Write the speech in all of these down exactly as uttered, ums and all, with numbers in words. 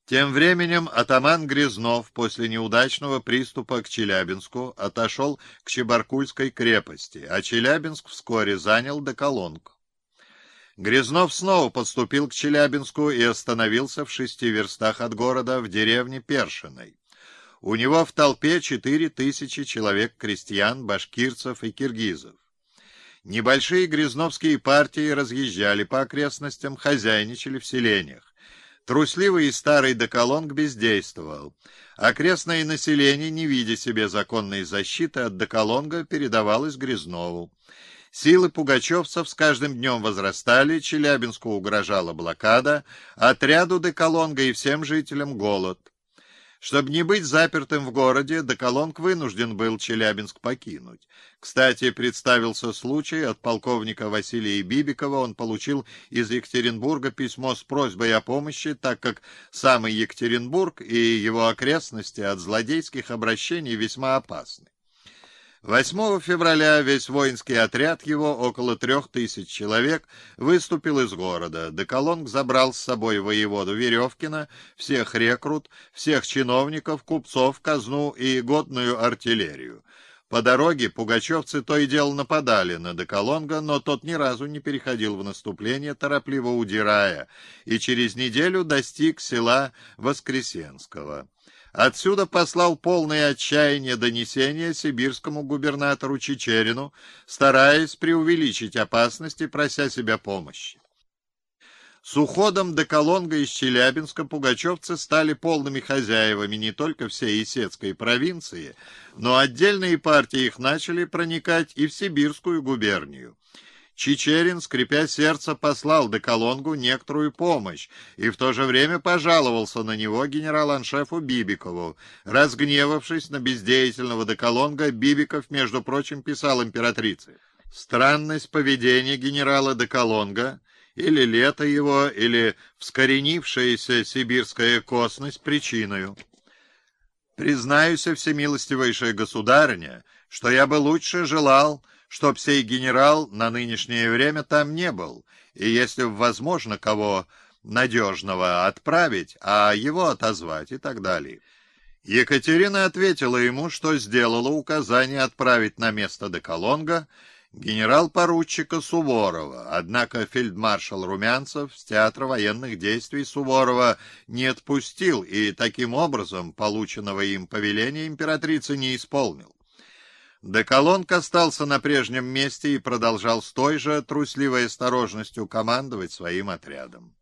Тем временем атаман Грязнов после неудачного приступа к Челябинску отошел к Чебаркульской крепости, а Челябинск вскоре занял Доколонг. Грязнов снова подступил к Челябинску и остановился в шести верстах от города в деревне Першиной. У него в толпе четыре тысячи человек крестьян, башкирцев и киргизов. Небольшие грязновские партии разъезжали по окрестностям, хозяйничали в селениях. Трусливый и старый Доколонг бездействовал. Окрестное население, не видя себе законной защиты от Доколонга, передавалось Грязнову. Силы пугачевцев с каждым днем возрастали, Челябинску угрожала блокада, отряду Доколонга и всем жителям голод. Чтобы не быть запертым в городе, Доколонг вынужден был Челябинск покинуть. Кстати, представился случай, от полковника Василия Бибикова он получил из Екатеринбурга письмо с просьбой о помощи, так как самый Екатеринбург и его окрестности от злодейских обращений весьма опасны. восьмого февраля весь воинский отряд его, около трех тысяч человек, выступил из города. Доколонг забрал с собой воеводу Веревкина, всех рекрут, всех чиновников, купцов, казну и годную артиллерию. По дороге пугачевцы то и дело нападали на Доколонга, но тот ни разу не переходил в наступление, торопливо удирая, и через неделю достиг села Воскресенского. Отсюда послал полное отчаяние донесение сибирскому губернатору Чичерину, стараясь преувеличить опасности, прося себя помощи. С уходом Доколонга из Челябинска пугачевцы стали полными хозяевами не только всей Исетской провинции, но отдельные партии их начали проникать и в Сибирскую губернию. Чичерин, скрипя сердце, послал Доколонгу некоторую помощь и в то же время пожаловался на него генерал-аншефу Бибикову. Разгневавшись на бездеятельного Доколонга, Бибиков, между прочим, писал императрице: «Странность поведения генерала Доколонга, или лето его, или вскоренившаяся сибирская косность причиною. Признаюсь, всемилостивейшая государыня, что я бы лучше желал, чтоб сей генерал на нынешнее время там не был, и если возможно кого надежного отправить, а его отозвать и так далее». Екатерина ответила ему, что сделала указание отправить на место Доколонга генерал-поручика Суворова, однако фельдмаршал Румянцев с театра военных действий Суворова не отпустил и таким образом полученного им повеления императрицы не исполнил. Доколонг остался на прежнем месте и продолжал с той же трусливой осторожностью командовать своим отрядом.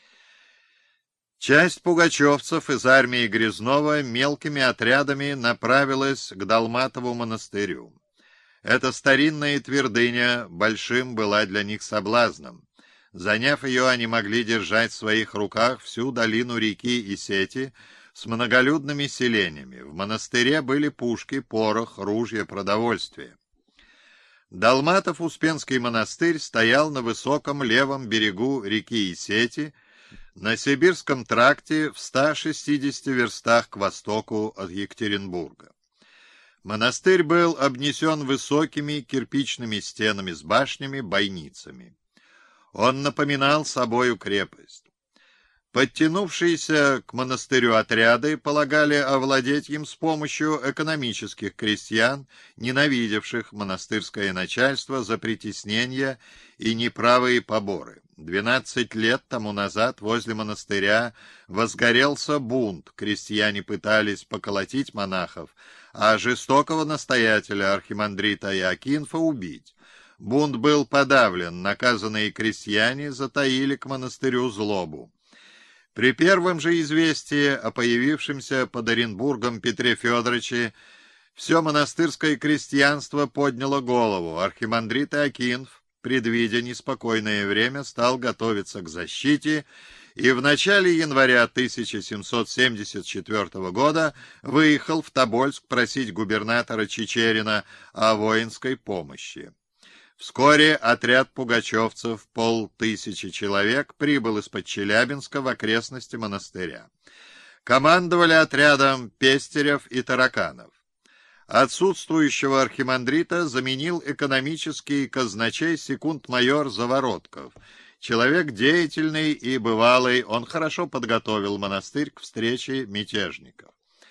Часть пугачевцев из армии Грязнова мелкими отрядами направилась к Долматову монастырю. Эта старинная твердыня большим была для них соблазном. Заняв ее, они могли держать в своих руках всю долину реки Исети с многолюдными селениями. В монастыре были пушки, порох, ружья, продовольствие. Долматов-Успенский монастырь стоял на высоком левом берегу реки Исети, на Сибирском тракте в ста шестидесяти верстах к востоку от Екатеринбурга. Монастырь был обнесен высокими кирпичными стенами с башнями, бойницами. Он напоминал собою крепость. Подтянувшиеся к монастырю отряды полагали овладеть им с помощью экономических крестьян, ненавидевших монастырское начальство за притеснения и неправые поборы. Двенадцать лет тому назад возле монастыря возгорелся бунт, крестьяне пытались поколотить монахов, а жестокого настоятеля архимандрита Иоакинфа убить. Бунт был подавлен, наказанные крестьяне затаили к монастырю злобу. При первом же известии о появившемся под Оренбургом Петре Федоровиче все монастырское крестьянство подняло голову. Архимандрит Иоакинф, предвидя неспокойное время, стал готовиться к защите и в начале января тысяча семьсот семьдесят четвёртого года выехал в Тобольск просить губернатора Чичерина о воинской помощи. Вскоре отряд пугачевцев, полтысячи человек, прибыл из-под Челябинска в окрестности монастыря. Командовали отрядом Пестерев и Тараканов. Отсутствующего архимандрита заменил экономический казначей секунд-майор Заворотков. Человек деятельный и бывалый, он хорошо подготовил монастырь к встрече мятежников.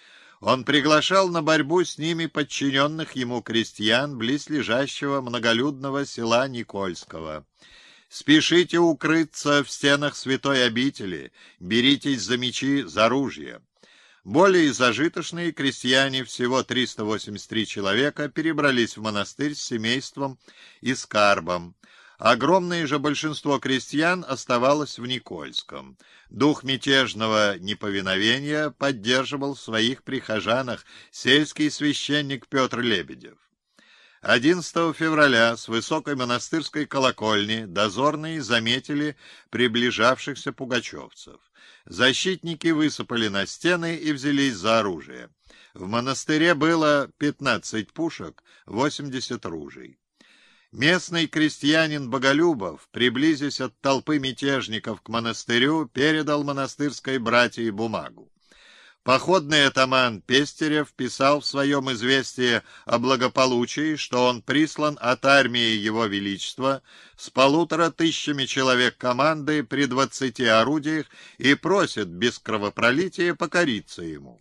Он приглашал на борьбу с ними подчиненных ему крестьян близлежащего многолюдного села Никольского. «Спешите укрыться в стенах святой обители, беритесь за мечи, за ружья». Более зажиточные крестьяне, всего триста восемьдесят три человека, перебрались в монастырь с семейством и скарбом. Огромное же большинство крестьян оставалось в Никольском. Дух мятежного неповиновения поддерживал в своих прихожанах сельский священник Петр Лебедев. одиннадцатого февраля с высокой монастырской колокольни дозорные заметили приближавшихся пугачевцев. Защитники высыпали на стены и взялись за оружие. В монастыре было пятнадцать пушек, восемьдесят ружей. Местный крестьянин Боголюбов, приблизясь от толпы мятежников к монастырю, передал монастырской братье бумагу. Походный атаман Пестерев писал в своем известии о благополучии, что он прислан от армии Его Величества с полутора тысячами человек команды при двадцати орудиях и просит без кровопролития покориться ему.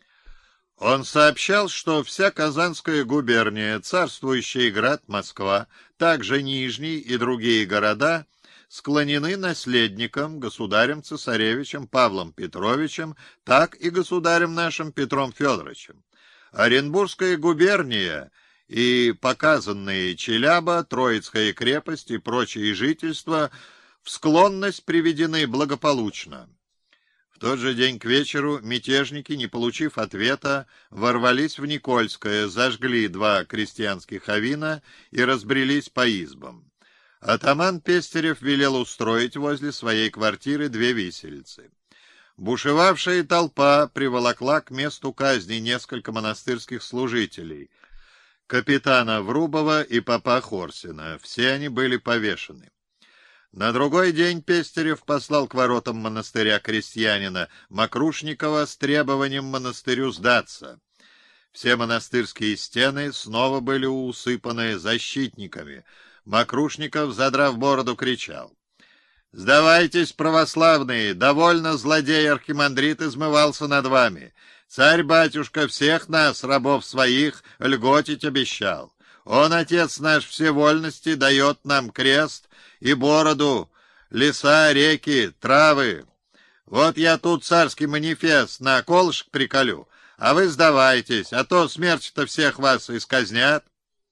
Он сообщал, что вся Казанская губерния, царствующий град Москва, также Нижний и другие города склонены наследником, государем-цесаревичем Павлом Петровичем, так и государем нашим Петром Федоровичем. Оренбургская губерния и показанные Челяба, Троицкая крепость и прочие жительства в склонность приведены благополучно. В тот же день к вечеру мятежники, не получив ответа, ворвались в Никольское, зажгли два крестьянских авина и разбрелись по избам. Атаман Пестерев велел устроить возле своей квартиры две виселицы. Бушевавшая толпа приволокла к месту казни несколько монастырских служителей, капитана Врубова и попа Хорсина. Все они были повешены. На другой день Пестерев послал к воротам монастыря крестьянина Мокрушникова с требованием монастырю сдаться. Все монастырские стены снова были усыпаны защитниками. Мокрушников, задрав бороду, кричал: «Сдавайтесь, православные! Довольно злодей-архимандрит измывался над вами! Царь-батюшка всех нас, рабов своих, льготить обещал! Он, отец наш всевольности, дает нам крест и бороду, леса, реки, травы. Вот я тут царский манифест на колышек приколю, а вы сдавайтесь, а то смерч-то всех вас исказнят».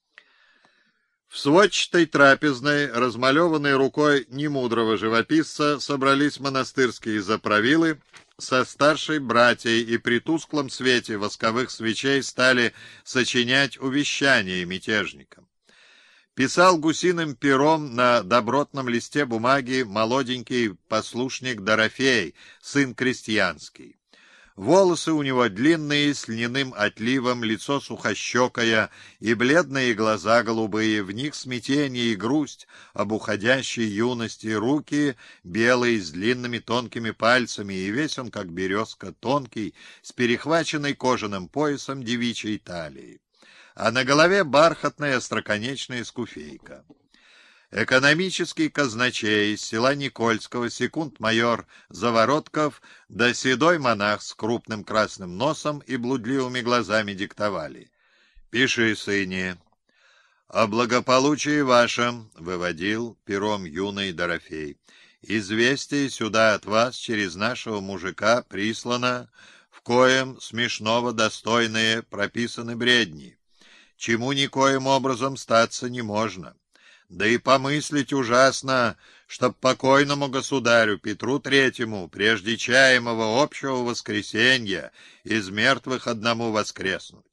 В сводчатой трапезной, размалеванной рукой немудрого живописца, собрались монастырские заправилы со старшей братьей и при тусклом свете восковых свечей стали сочинять увещания мятежникам. Писал гусиным пером на добротном листе бумаги молоденький послушник Дорофей, сын крестьянский. Волосы у него длинные, с льняным отливом, лицо сухощекое и бледные глаза голубые, в них смятение и грусть об уходящей юности, руки белые, с длинными тонкими пальцами, и весь он, как березка, тонкий, с перехваченной кожаным поясом девичьей талии, а на голове бархатная остроконечная скуфейка. Экономический казначей из села Никольского, секунд-майор Заворотков да седой монах с крупным красным носом и блудливыми глазами диктовали: «Пиши, сыне». «О благополучии вашем», — выводил пером юный Дорофей, — «известие сюда от вас через нашего мужика прислано, в коем смешного достойные прописаны бредни, чему никоим образом статься не можно. Да и помыслить ужасно, чтоб покойному государю Петру Третьему, прежде чаемого общего воскресенья, из мертвых одному воскреснуть.